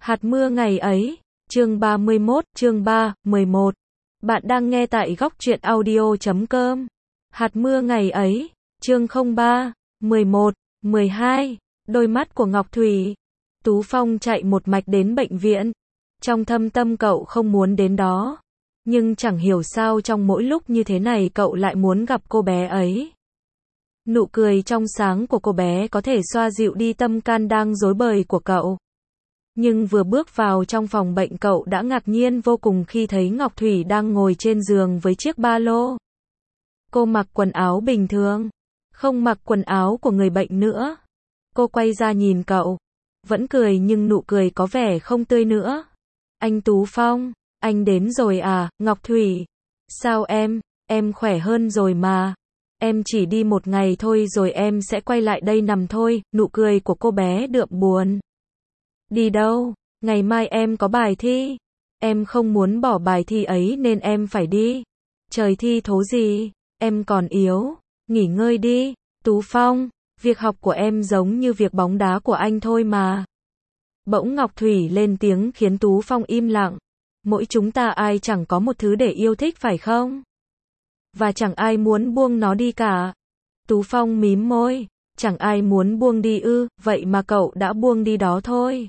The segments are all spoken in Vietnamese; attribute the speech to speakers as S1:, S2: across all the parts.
S1: Hạt mưa ngày ấy, chương 31, chương 3, 11. Bạn đang nghe tại góc truyện audio.com. Hạt mưa ngày ấy, chương 03, 11, 12. Đôi mắt của Ngọc Thủy. Tú Phong chạy một mạch đến bệnh viện. Trong thâm tâm cậu không muốn đến đó. Nhưng chẳng hiểu sao trong mỗi lúc như thế này cậu lại muốn gặp cô bé ấy. Nụ cười trong sáng của cô bé có thể xoa dịu đi tâm can đang rối bời của cậu. Nhưng vừa bước vào trong phòng bệnh cậu đã ngạc nhiên vô cùng khi thấy Ngọc Thủy đang ngồi trên giường với chiếc ba lô. Cô mặc quần áo bình thường, không mặc quần áo của người bệnh nữa. Cô quay ra nhìn cậu, vẫn cười nhưng nụ cười có vẻ không tươi nữa. Anh Tú Phong, anh đến rồi à, Ngọc Thủy? Sao em khỏe hơn rồi mà. Em chỉ đi một ngày thôi rồi em sẽ quay lại đây nằm thôi, nụ cười của cô bé đượm buồn. Đi đâu? Ngày mai em có bài thi. Em không muốn bỏ bài thi ấy nên em phải đi. Trời thi thố gì? Em còn yếu. Nghỉ ngơi đi. Tú Phong, việc học của em giống như việc bóng đá của anh thôi mà. Bỗng Ngọc Thủy lên tiếng khiến Tú Phong im lặng. Mỗi chúng ta ai chẳng có một thứ để yêu thích phải không? Và chẳng ai muốn buông nó đi cả. Tú Phong mím môi. Chẳng ai muốn buông đi ư, vậy mà cậu đã buông đi đó thôi.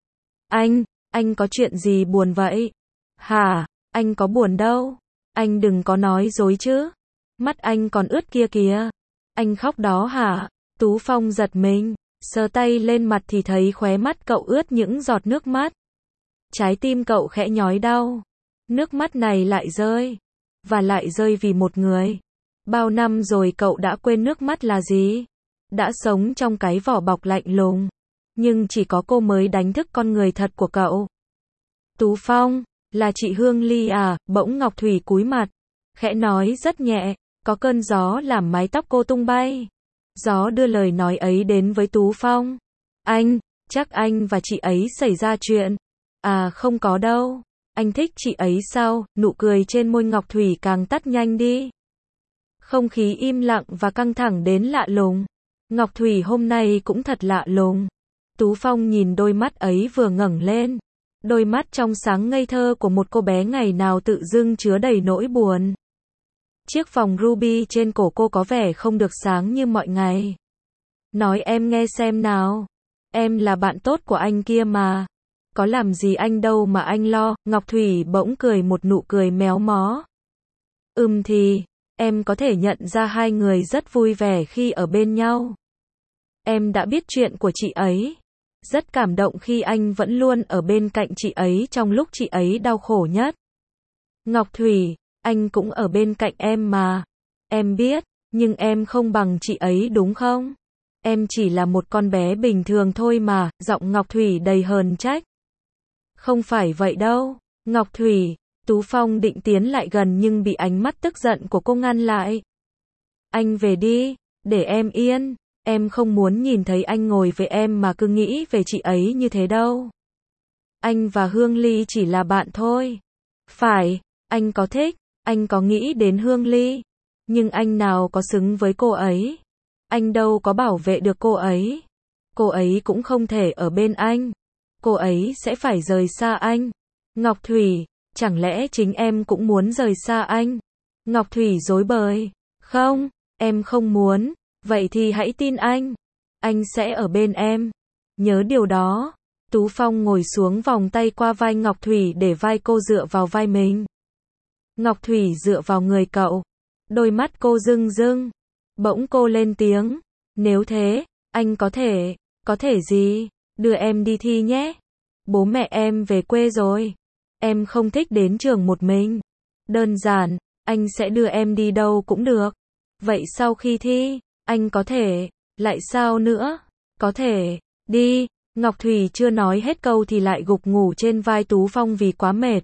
S1: Anh có chuyện gì buồn vậy? Hả, anh có buồn đâu. Anh đừng có nói dối chứ. Mắt anh còn ướt kia kìa. Anh khóc đó hả? Tú Phong giật mình, sờ tay lên mặt thì thấy khóe mắt cậu ướt những giọt nước mắt. Trái tim cậu khẽ nhói đau. Nước mắt này lại rơi. Và lại rơi vì một người. Bao năm rồi cậu đã quên nước mắt là gì? Đã sống trong cái vỏ bọc lạnh lùng. Nhưng chỉ có cô mới đánh thức con người thật của cậu. Tú Phong, là chị Hương Ly à? Bỗng Ngọc Thủy cúi mặt, khẽ nói rất nhẹ, có cơn gió làm mái tóc cô tung bay. Gió đưa lời nói ấy đến với Tú Phong. Chắc anh và chị ấy xảy ra chuyện. À không có đâu. Anh thích chị ấy sao? Nụ cười trên môi Ngọc Thủy càng tắt nhanh đi. Không khí im lặng và căng thẳng đến lạ lùng. Ngọc Thủy hôm nay cũng thật lạ lùng. Tú Phong nhìn đôi mắt ấy vừa ngẩng lên. Đôi mắt trong sáng ngây thơ của một cô bé ngày nào tự dưng chứa đầy nỗi buồn. Chiếc vòng ruby trên cổ cô có vẻ không được sáng như mọi ngày. Nói em nghe xem nào. Em là bạn tốt của anh kia mà. Có làm gì anh đâu mà anh lo. Ngọc Thủy bỗng cười một nụ cười méo mó. Thì, em có thể nhận ra hai người rất vui vẻ khi ở bên nhau. Em đã biết chuyện của chị ấy. Rất cảm động khi anh vẫn luôn ở bên cạnh chị ấy trong lúc chị ấy đau khổ nhất. Ngọc Thủy, anh cũng ở bên cạnh em mà. Em biết, nhưng em không bằng chị ấy đúng không? Em chỉ là một con bé bình thường thôi mà, giọng Ngọc Thủy đầy hờn trách. Không phải vậy đâu, Ngọc Thủy. Tú Phong định tiến lại gần nhưng bị ánh mắt tức giận của cô ngăn lại. Anh về đi, để em yên. Em không muốn nhìn thấy anh ngồi với em mà cứ nghĩ về chị ấy như thế đâu. Anh và Hương Ly chỉ là bạn thôi. Phải, anh có thích, anh có nghĩ đến Hương Ly. Nhưng anh nào có xứng với cô ấy. Anh đâu có bảo vệ được cô ấy. Cô ấy cũng không thể ở bên anh. Cô ấy sẽ phải rời xa anh. Ngọc Thủy, chẳng lẽ chính em cũng muốn rời xa anh? Ngọc Thủy rối bời. Không, em không muốn. Vậy thì hãy tin anh sẽ ở bên em. Nhớ điều đó. Tú Phong ngồi xuống vòng tay qua vai Ngọc Thủy để vai cô dựa vào vai mình. Ngọc Thủy dựa vào người cậu. Đôi mắt cô rưng rưng. Bỗng cô lên tiếng. Nếu thế, anh có thể gì? Đưa em đi thi nhé. Bố mẹ em về quê rồi. Em không thích đến trường một mình. Đơn giản, anh sẽ đưa em đi đâu cũng được. Vậy sau khi thi, anh có thể, lại sao nữa? Có thể, đi. Ngọc Thủy chưa nói hết câu thì lại gục ngủ trên vai Tú Phong vì quá mệt.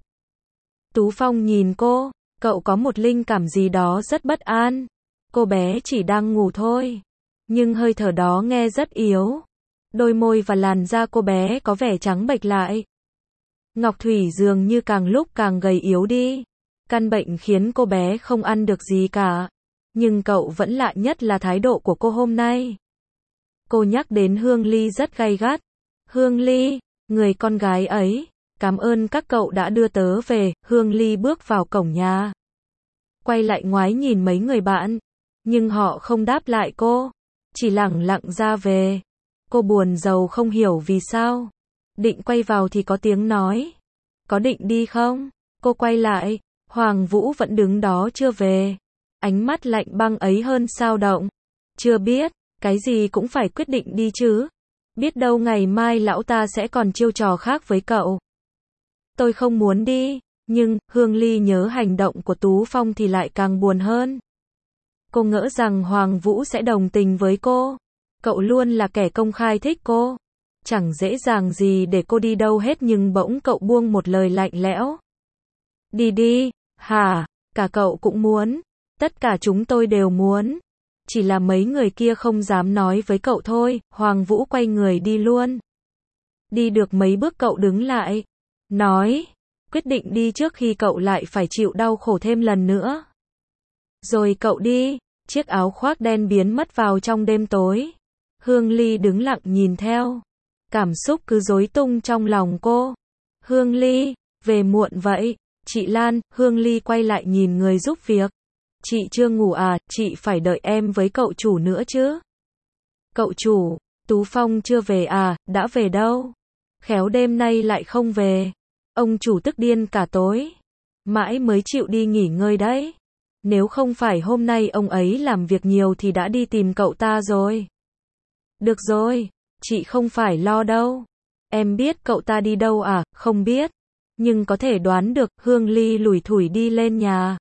S1: Tú Phong nhìn cô, cậu có một linh cảm gì đó rất bất an. Cô bé chỉ đang ngủ thôi. Nhưng hơi thở đó nghe rất yếu. Đôi môi và làn da cô bé có vẻ trắng bệch lại. Ngọc Thủy dường như càng lúc càng gầy yếu đi. Căn bệnh khiến cô bé không ăn được gì cả. Nhưng cậu vẫn lạ nhất là thái độ của cô hôm nay. Cô nhắc đến Hương Ly rất gay gắt. Hương Ly, Người con gái ấy, cảm ơn các cậu đã đưa tớ về. Hương Ly bước vào cổng nhà. Quay lại ngoái nhìn mấy người bạn, nhưng họ không đáp lại cô, chỉ lẳng lặng ra về. Cô buồn rầu không hiểu vì sao. Định quay vào thì có tiếng nói. Có định đi không? Cô quay lại, Hoàng Vũ vẫn đứng đó chưa về. Ánh mắt lạnh băng ấy hơn sao động. Chưa biết, cái gì cũng phải quyết định đi chứ. Biết đâu ngày mai lão ta sẽ còn chiêu trò khác với cậu. Tôi không muốn đi, nhưng Hương Ly nhớ hành động của Tú Phong thì lại càng buồn hơn. Cô ngỡ rằng Hoàng Vũ sẽ đồng tình với cô. Cậu luôn là kẻ công khai thích cô. Chẳng dễ dàng gì để cô đi đâu hết, nhưng bỗng cậu buông một lời lạnh lẽo. Đi đi, hả? Cả cậu cũng muốn. Tất cả chúng tôi đều muốn. Chỉ là mấy người kia không dám nói với cậu thôi. Hoàng Vũ quay người đi luôn. Đi được mấy bước cậu đứng lại. Nói, quyết định đi trước khi cậu lại phải chịu đau khổ thêm lần nữa. Rồi cậu đi. Chiếc áo khoác đen biến mất vào trong đêm tối. Hương Ly đứng lặng nhìn theo. Cảm xúc cứ rối tung trong lòng cô. Hương Ly, về muộn vậy. Chị Lan. Hương Ly quay lại nhìn người giúp việc. Chị chưa ngủ à? Chị phải đợi em với cậu chủ nữa chứ. Cậu chủ, Tú Phong chưa về à? Đã về đâu? Khéo đêm nay lại không về. Ông chủ tức điên cả tối. Mãi mới chịu đi nghỉ ngơi đấy. Nếu không phải hôm nay ông ấy làm việc nhiều thì đã đi tìm cậu ta rồi. Được rồi, chị không phải lo đâu. Em biết cậu ta đi đâu à? Không biết. Nhưng có thể đoán được. Hương Ly lủi thủi đi lên nhà.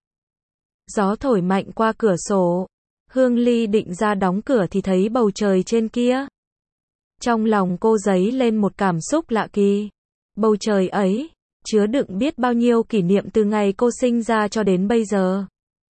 S1: Gió thổi mạnh qua cửa sổ. Hương Ly định ra đóng cửa thì thấy bầu trời trên kia. Trong lòng cô dấy lên một cảm xúc lạ kỳ. Bầu trời ấy, chứa đựng biết bao nhiêu kỷ niệm từ ngày cô sinh ra cho đến bây giờ.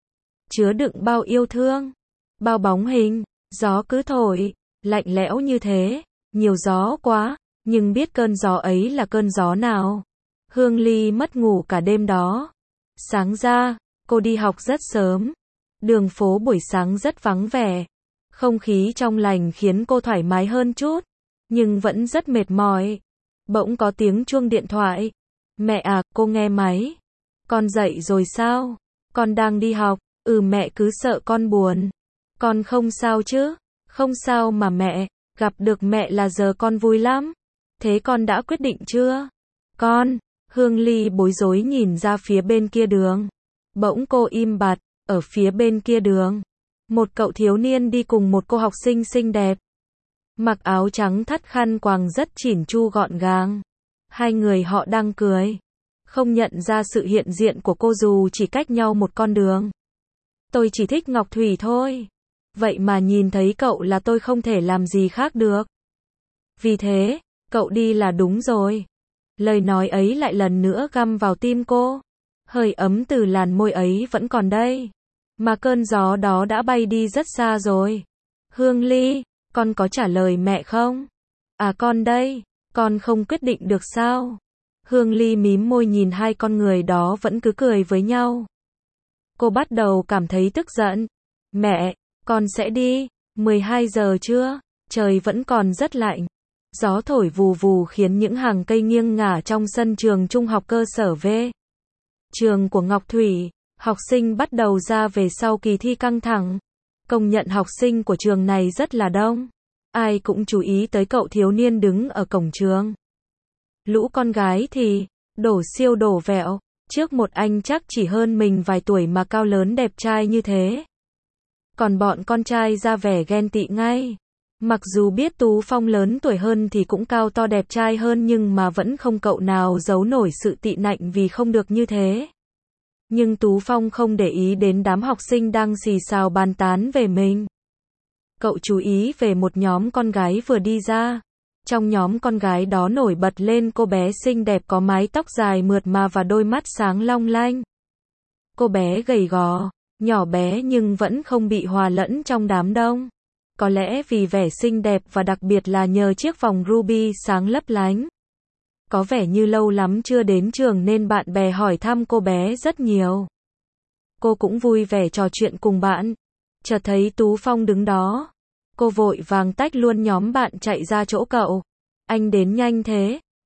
S1: Chứa đựng bao yêu thương, bao bóng hình. Gió cứ thổi, lạnh lẽo như thế. Nhiều gió quá, nhưng biết cơn gió ấy là cơn gió nào. Hương Ly mất ngủ cả đêm đó. Sáng ra, cô đi học rất sớm. Đường phố buổi sáng rất vắng vẻ. Không khí trong lành khiến cô thoải mái hơn chút. Nhưng vẫn rất mệt mỏi. Bỗng có tiếng chuông điện thoại. Mẹ à, cô nghe máy. Con dậy rồi sao? Con đang đi học. Mẹ cứ sợ con buồn. Con không sao chứ? Không sao mà mẹ. Gặp được mẹ là giờ con vui lắm. Thế con đã quyết định chưa? Con. Hương Ly bối rối nhìn ra phía bên kia đường. Bỗng cô im bặt. Ở phía bên kia đường, một cậu thiếu niên đi cùng một cô học sinh xinh đẹp. Mặc áo trắng thắt khăn quàng rất chỉn chu gọn gàng. Hai người họ đang cười. Không nhận ra sự hiện diện của cô dù chỉ cách nhau một con đường. Tôi chỉ thích Ngọc Thủy thôi. Vậy mà nhìn thấy cậu là tôi không thể làm gì khác được. Vì thế, cậu đi là đúng rồi. Lời nói ấy lại lần nữa găm vào tim cô. Hơi ấm từ làn môi ấy vẫn còn đây. Mà cơn gió đó đã bay đi rất xa rồi. Hương Ly, con có trả lời mẹ không? À con đây, con không quyết định được sao? Hương Ly mím môi nhìn hai con người đó vẫn cứ cười với nhau. Cô bắt đầu cảm thấy tức giận. Mẹ, con sẽ đi. 12 giờ chưa? Trời vẫn còn rất lạnh. Gió thổi vù vù khiến những hàng cây nghiêng ngả trong sân trường trung học cơ sở V. Trường của Ngọc Thủy. Học sinh bắt đầu ra về sau kỳ thi căng thẳng. Công nhận học sinh của trường này rất là đông. Ai cũng chú ý tới cậu thiếu niên đứng ở cổng trường. Lũ con gái thì đổ siêu đổ vẹo. Trước một anh chắc chỉ hơn mình vài tuổi mà cao lớn đẹp trai như thế. Còn bọn con trai ra vẻ ghen tị ngay. Mặc dù biết Tú Phong lớn tuổi hơn thì cũng cao to đẹp trai hơn, nhưng mà vẫn không cậu nào giấu nổi sự tị nạnh vì không được như thế. Nhưng Tú Phong không để ý đến đám học sinh đang xì xào bàn tán về mình. Cậu chú ý về một nhóm con gái vừa đi ra. Trong nhóm con gái đó nổi bật lên cô bé xinh đẹp có mái tóc dài mượt mà và đôi mắt sáng long lanh. Cô bé gầy gò, nhỏ bé nhưng vẫn không bị hòa lẫn trong đám đông. Có lẽ vì vẻ xinh đẹp và đặc biệt là nhờ chiếc vòng ruby sáng lấp lánh. Có vẻ như lâu lắm chưa đến trường nên bạn bè hỏi thăm cô bé rất nhiều. Cô cũng vui vẻ trò chuyện cùng bạn. Chợt thấy Tú Phong đứng đó. Cô vội vàng tách luôn nhóm bạn chạy ra chỗ cậu. Anh đến nhanh thế.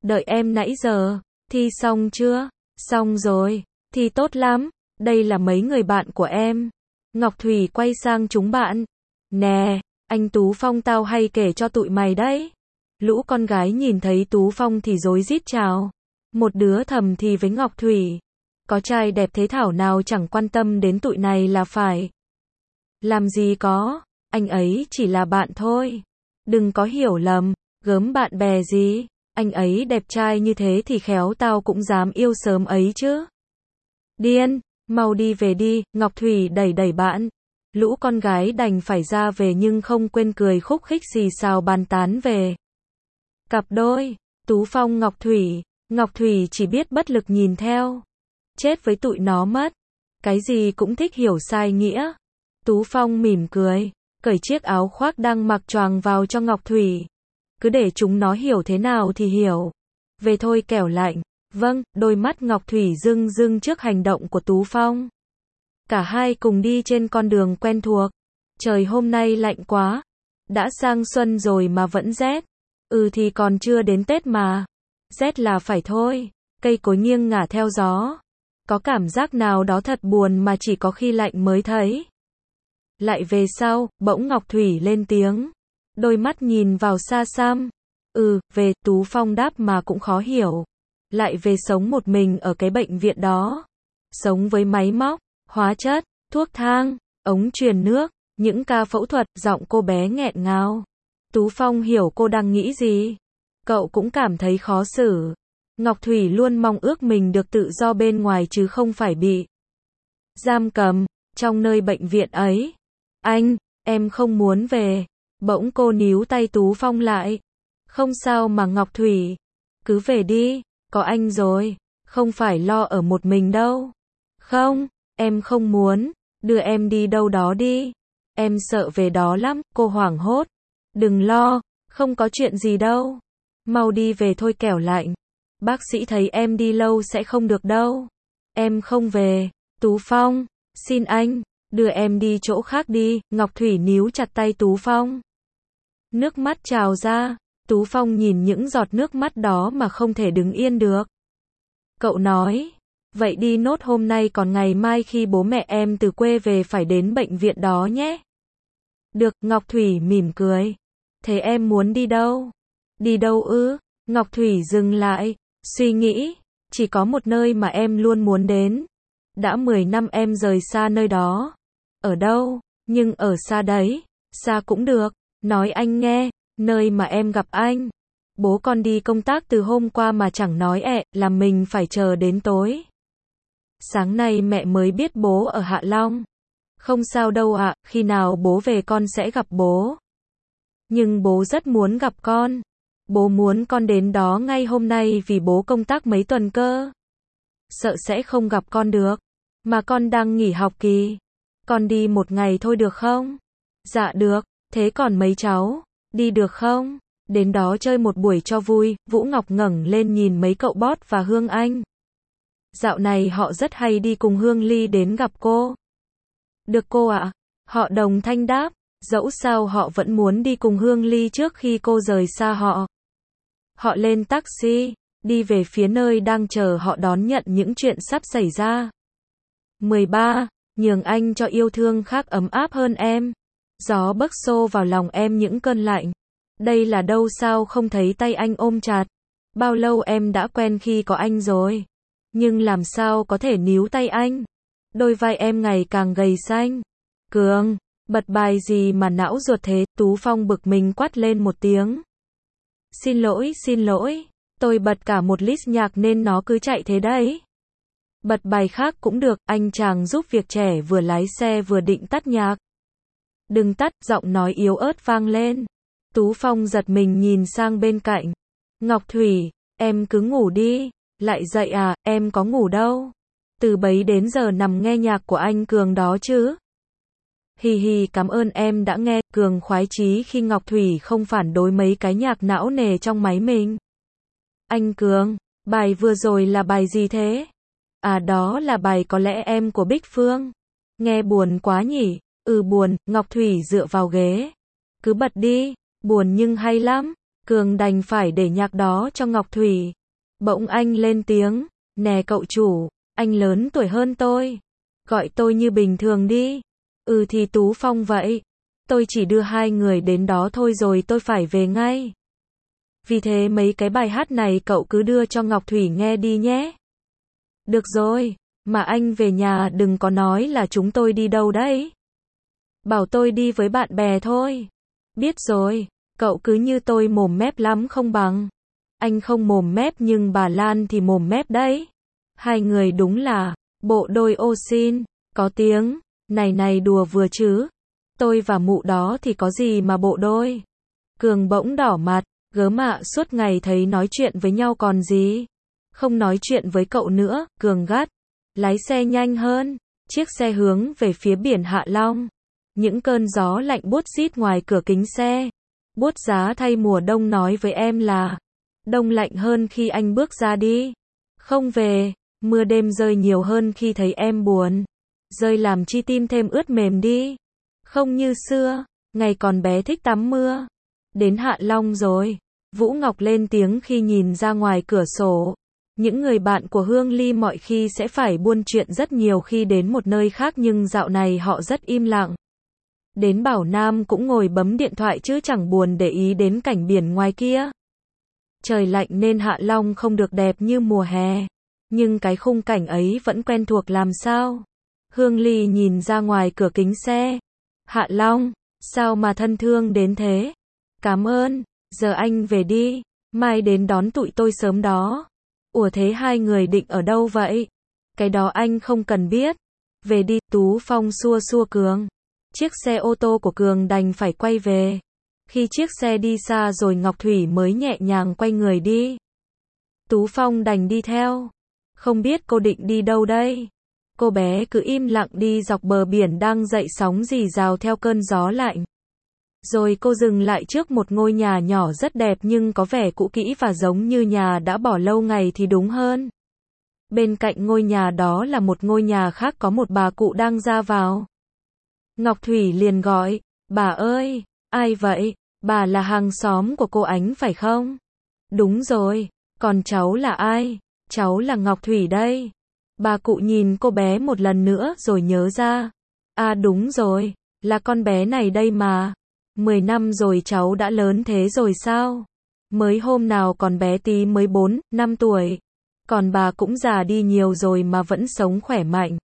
S1: đợi em nãy giờ. Thi xong chưa? Xong rồi. Thi tốt lắm. Đây là mấy người bạn của em. Ngọc Thủy quay sang chúng bạn. Nè, anh Tú Phong tao hay kể cho tụi mày đấy. Lũ con gái nhìn thấy Tú Phong thì rối rít chào. Một đứa thầm thì với Ngọc Thủy. Có trai đẹp thế thảo nào chẳng quan tâm đến tụi này là phải. Làm gì có, anh ấy chỉ là bạn thôi. Đừng có hiểu lầm, gớm bạn bè gì. Anh ấy đẹp trai như thế thì khéo tao cũng dám yêu sớm ấy chứ. Điên, mau đi về đi, Ngọc Thủy đẩy đẩy bạn. Lũ con gái đành phải ra về nhưng không quên cười khúc khích xì xào bàn tán về cặp đôi, Tú Phong Ngọc Thủy chỉ biết bất lực nhìn theo. Chết với tụi nó mất. Cái gì cũng thích hiểu sai nghĩa. Tú Phong mỉm cười, cởi chiếc áo khoác đang mặc choàng vào cho Ngọc Thủy. Cứ để chúng nó hiểu thế nào thì hiểu. Về thôi kẻo lạnh. Vâng, đôi mắt Ngọc Thủy rưng rưng trước hành động của Tú Phong. Cả hai cùng đi trên con đường quen thuộc. Trời hôm nay lạnh quá. Đã sang xuân rồi mà vẫn rét. Thì còn chưa đến Tết mà. Rét là phải thôi. Cây cối nghiêng ngả theo gió. Có cảm giác nào đó thật buồn mà chỉ có khi lạnh mới thấy. Lại về sau, bỗng Ngọc Thủy lên tiếng. Đôi mắt nhìn vào xa xăm. Về, Tú Phong đáp mà cũng khó hiểu. Lại về sống một mình ở cái bệnh viện đó. Sống với máy móc, hóa chất, thuốc thang, ống truyền nước, những ca phẫu thuật, giọng cô bé nghẹn ngào. Tú Phong hiểu cô đang nghĩ gì. Cậu cũng cảm thấy khó xử. Ngọc Thủy luôn mong ước mình được tự do bên ngoài chứ không phải bị giam cầm trong nơi bệnh viện ấy. Em không muốn về. Bỗng cô níu tay Tú Phong lại. Không sao mà Ngọc Thủy. Cứ về đi, có anh rồi. Không phải lo ở một mình đâu. Không, em không muốn. Đưa em đi đâu đó đi. Em sợ về đó lắm, cô hoảng hốt. Đừng lo, không có chuyện gì đâu. Mau đi về thôi kẻo lạnh. Bác sĩ thấy em đi lâu sẽ không được đâu. Em không về. Tú Phong, xin anh, đưa em đi chỗ khác đi. Ngọc Thủy níu chặt tay Tú Phong. Nước mắt trào ra. Tú Phong nhìn những giọt nước mắt đó mà không thể đứng yên được. Cậu nói, vậy đi nốt hôm nay còn ngày mai khi bố mẹ em từ quê về phải đến bệnh viện đó nhé. Được, Ngọc Thủy mỉm cười. Thế em muốn đi đâu? Đi đâu ư? Ngọc Thủy dừng lại, suy nghĩ. Chỉ có một nơi mà em luôn muốn đến. Đã 10 năm em rời xa nơi đó. Ở đâu? Nhưng ở xa đấy. Xa cũng được. Nói anh nghe, nơi mà em gặp anh. Bố con đi công tác từ hôm qua mà chẳng nói làm mình phải chờ đến tối. Sáng nay mẹ mới biết bố ở Hạ Long. Không sao đâu ạ, khi nào bố về con sẽ gặp bố. Nhưng bố rất muốn gặp con. Bố muốn con đến đó ngay hôm nay vì bố công tác mấy tuần cơ. Sợ sẽ không gặp con được. Mà con đang nghỉ học kỳ. Con đi một ngày thôi được không? Dạ được, thế còn mấy cháu, đi được không? Đến đó chơi một buổi cho vui. Vũ Ngọc ngẩng lên nhìn mấy cậu Bót và Hương Anh. Dạo này họ rất hay đi cùng Hương Ly đến gặp cô. Được cô ạ. Họ đồng thanh đáp. Dẫu sao họ vẫn muốn đi cùng Hương Ly trước khi cô rời xa họ. Họ lên taxi, đi về phía nơi đang chờ họ đón nhận những chuyện sắp xảy ra. 13. Nhường anh cho yêu thương khác ấm áp hơn em. Gió bấc xô vào lòng em những cơn lạnh. Đây là đâu sao không thấy tay anh ôm chặt. Bao lâu em đã quen khi có anh rồi. Nhưng làm sao có thể níu tay anh. Đôi vai em ngày càng gầy xanh. Cường, bật bài gì mà não ruột thế. Tú Phong bực mình quát lên một tiếng. Xin lỗi, tôi bật cả một list nhạc nên nó cứ chạy thế đấy. Bật bài khác cũng được, anh chàng giúp việc trẻ vừa lái xe vừa định tắt nhạc. Đừng tắt, giọng nói yếu ớt vang lên. Tú Phong giật mình nhìn sang bên cạnh. Ngọc Thủy, em cứ ngủ đi. Lại dậy à, em có ngủ đâu. Từ bấy đến giờ nằm nghe nhạc của anh Cường đó chứ. Hi cảm ơn em đã nghe. Cường khoái chí khi Ngọc Thủy không phản đối mấy cái nhạc não nề trong máy mình. Anh Cường, bài vừa rồi là bài gì thế? À đó là bài Có lẽ em của Bích Phương. Nghe buồn quá nhỉ? Buồn. Ngọc Thủy dựa vào ghế. Cứ bật đi, buồn nhưng hay lắm. Cường đành phải để nhạc đó cho Ngọc Thủy. Bỗng anh lên tiếng, nè cậu chủ, anh lớn tuổi hơn tôi. Gọi tôi như bình thường đi. Ừ thì Tú Phong vậy. Tôi chỉ đưa hai người đến đó thôi rồi tôi phải về ngay. Vì thế mấy cái bài hát này cậu cứ đưa cho Ngọc Thủy nghe đi nhé. Được rồi, mà anh về nhà đừng có nói là chúng tôi đi đâu đấy. Bảo tôi đi với bạn bè thôi. Biết rồi, cậu cứ như tôi mồm mép lắm không bằng. Anh không mồm mép nhưng bà Lan thì mồm mép đấy. Hai người đúng là bộ đôi ô xin, có tiếng, này đùa vừa chứ. Tôi và mụ đó thì có gì mà bộ đôi. Cường bỗng đỏ mặt, gớm ạ, suốt ngày thấy nói chuyện với nhau còn gì. Không nói chuyện với cậu nữa, Cường gắt. Lái xe nhanh hơn, chiếc xe hướng về phía biển Hạ Long. Những cơn gió lạnh buốt rít ngoài cửa kính xe. Buốt giá thay mùa đông nói với em là đông lạnh hơn khi anh bước ra đi. Không về, mưa đêm rơi nhiều hơn khi thấy em buồn. Rơi làm chi tim thêm ướt mềm đi. Không như xưa, ngày còn bé thích tắm mưa. Đến Hạ Long rồi. Vũ Ngọc lên tiếng khi nhìn ra ngoài cửa sổ. Những người bạn của Hương Ly mọi khi sẽ phải buôn chuyện rất nhiều khi đến một nơi khác nhưng dạo này họ rất im lặng. Đến Bảo Nam cũng ngồi bấm điện thoại chứ chẳng buồn để ý đến cảnh biển ngoài kia. Trời lạnh nên Hạ Long không được đẹp như mùa hè. Nhưng cái khung cảnh ấy vẫn quen thuộc làm sao. Hương Ly nhìn ra ngoài cửa kính xe. Hạ Long, sao mà thân thương đến thế? Cảm ơn, giờ anh về đi, mai đến đón tụi tôi sớm đó. Ủa thế hai người định ở đâu vậy? Cái đó anh không cần biết. Về đi, Tú Phong xua xua Cường. Chiếc xe ô tô của Cường đành phải quay về. Khi chiếc xe đi xa rồi Ngọc Thủy mới nhẹ nhàng quay người đi. Tú Phong đành đi theo. Không biết cô định đi đâu đây? Cô bé cứ im lặng đi dọc bờ biển đang dậy sóng rì rào theo cơn gió lạnh. Rồi cô dừng lại trước một ngôi nhà nhỏ rất đẹp nhưng có vẻ cũ kỹ và giống như nhà đã bỏ lâu ngày thì đúng hơn. Bên cạnh ngôi nhà đó là một ngôi nhà khác có một bà cụ đang ra vào. Ngọc Thủy liền gọi, bà ơi, ai vậy? Bà là hàng xóm của cô Ánh phải không? Đúng rồi, còn cháu là ai? Cháu là Ngọc Thủy đây. Bà cụ nhìn cô bé một lần nữa rồi nhớ ra. À đúng rồi, là con bé này đây mà. 10 năm rồi cháu đã lớn thế rồi sao? Mới hôm nào còn bé tí mới 4, 5 tuổi. Còn bà cũng già đi nhiều rồi mà vẫn sống khỏe mạnh.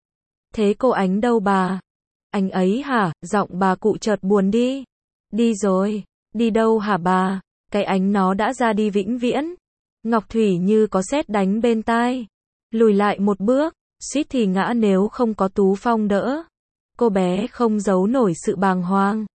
S1: Thế cô Ánh đâu bà? Anh ấy hả? Giọng bà cụ chợt buồn đi. Đi rồi. Đi đâu hả bà? Cái Ánh nó đã ra đi vĩnh viễn. Ngọc Thủy như có sét đánh bên tai. Lùi lại một bước, suýt thì ngã nếu không có Tú Phong đỡ. Cô bé không giấu nổi sự bàng hoàng.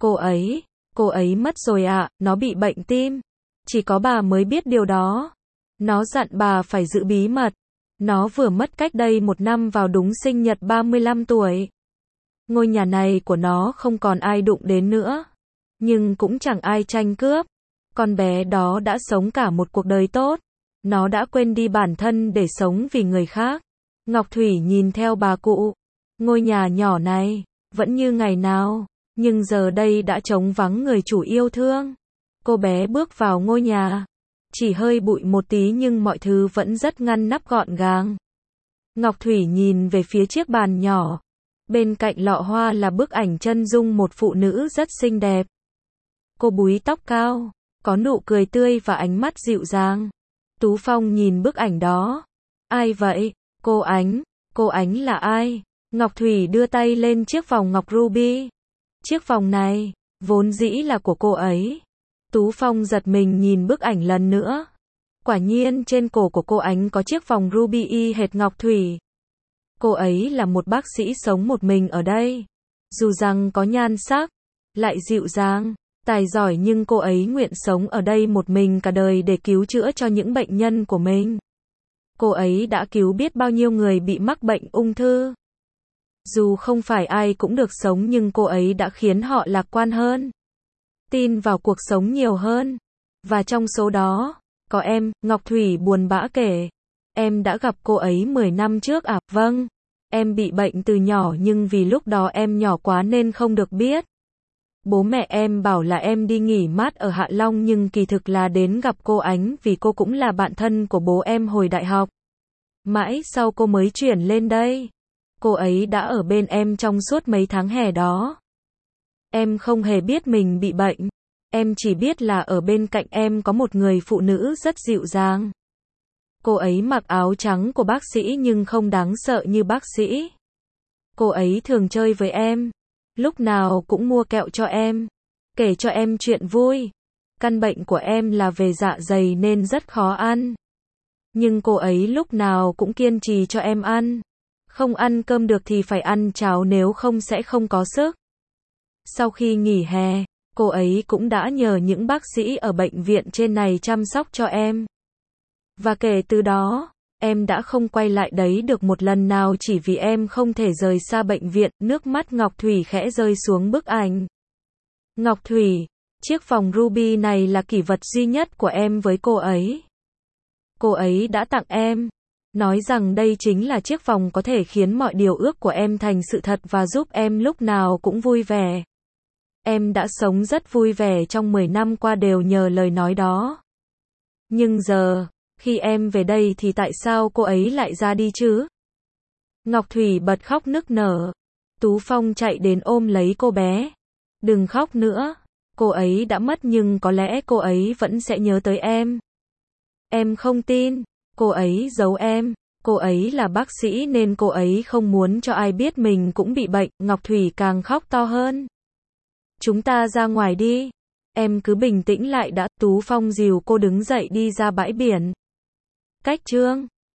S1: Cô ấy mất rồi ạ, nó bị bệnh tim. Chỉ có bà mới biết điều đó. Nó dặn bà phải giữ bí mật. Nó vừa mất cách đây 1 năm vào đúng sinh nhật 35 tuổi. Ngôi nhà này của nó không còn ai đụng đến nữa. Nhưng cũng chẳng ai tranh cướp. Con bé đó đã sống cả một cuộc đời tốt. Nó đã quên đi bản thân để sống vì người khác. Ngọc Thủy nhìn theo bà cụ. Ngôi nhà nhỏ này, vẫn như ngày nào, nhưng giờ đây đã trống vắng người chủ yêu thương. Cô bé bước vào ngôi nhà. Chỉ hơi bụi một tí nhưng mọi thứ vẫn rất ngăn nắp gọn gàng. Ngọc Thủy nhìn về phía chiếc bàn nhỏ. Bên cạnh lọ hoa là bức ảnh chân dung một phụ nữ rất xinh đẹp. Cô búi tóc cao, có nụ cười tươi và ánh mắt dịu dàng. Tú Phong nhìn bức ảnh đó. Ai vậy? Cô Ánh. Cô Ánh là ai? Ngọc Thủy đưa tay lên chiếc vòng ngọc ruby. Chiếc vòng này, vốn dĩ là của cô ấy. Tú Phong giật mình nhìn bức ảnh lần nữa. Quả nhiên trên cổ của cô Ánh có chiếc vòng ruby y hệt Ngọc Thủy. Cô ấy là một bác sĩ sống một mình ở đây. Dù rằng có nhan sắc, lại dịu dàng, tài giỏi nhưng cô ấy nguyện sống ở đây một mình cả đời để cứu chữa cho những bệnh nhân của mình. Cô ấy đã cứu biết bao nhiêu người bị mắc bệnh ung thư. Dù không phải ai cũng được sống nhưng cô ấy đã khiến họ lạc quan hơn. Tin vào cuộc sống nhiều hơn. Và trong số đó, có em, Ngọc Thủy buồn bã kể. Em đã gặp cô ấy 10 năm trước à? Vâng. Em bị bệnh từ nhỏ nhưng vì lúc đó em nhỏ quá nên không được biết. Bố mẹ em bảo là em đi nghỉ mát ở Hạ Long nhưng kỳ thực là đến gặp cô Ánh vì cô cũng là bạn thân của bố em hồi đại học. Mãi sau cô mới chuyển lên đây. Cô ấy đã ở bên em trong suốt mấy tháng hè đó. Em không hề biết mình bị bệnh. Em chỉ biết là ở bên cạnh em có một người phụ nữ rất dịu dàng. Cô ấy mặc áo trắng của bác sĩ nhưng không đáng sợ như bác sĩ. Cô ấy thường chơi với em. Lúc nào cũng mua kẹo cho em. Kể cho em chuyện vui. Căn bệnh của em là về dạ dày nên rất khó ăn. Nhưng cô ấy lúc nào cũng kiên trì cho em ăn. Không ăn cơm được thì phải ăn cháo nếu không sẽ không có sức. Sau khi nghỉ hè, cô ấy cũng đã nhờ những bác sĩ ở bệnh viện trên này chăm sóc cho em. Và kể từ đó, em đã không quay lại đấy được một lần nào chỉ vì em không thể rời xa bệnh viện. Nước mắt Ngọc Thủy khẽ rơi xuống bức ảnh. Ngọc Thủy, chiếc vòng ruby này là kỷ vật duy nhất của em với cô ấy. Cô ấy đã tặng em. Nói rằng đây chính là chiếc vòng có thể khiến mọi điều ước của em thành sự thật và giúp em lúc nào cũng vui vẻ. Em đã sống rất vui vẻ trong 10 năm qua đều nhờ lời nói đó. Nhưng giờ, khi em về đây thì tại sao cô ấy lại ra đi chứ? Ngọc Thủy bật khóc nức nở. Tú Phong chạy đến ôm lấy cô bé. Đừng khóc nữa. Cô ấy đã mất nhưng có lẽ cô ấy vẫn sẽ nhớ tới em. Em không tin. Cô ấy giấu em. Cô ấy là bác sĩ nên cô ấy không muốn cho ai biết mình cũng bị bệnh. Ngọc Thủy càng khóc to hơn. Chúng ta ra ngoài đi. Em cứ bình tĩnh lại đã. Tú Phong dìu cô đứng dậy đi ra bãi biển. Cách chương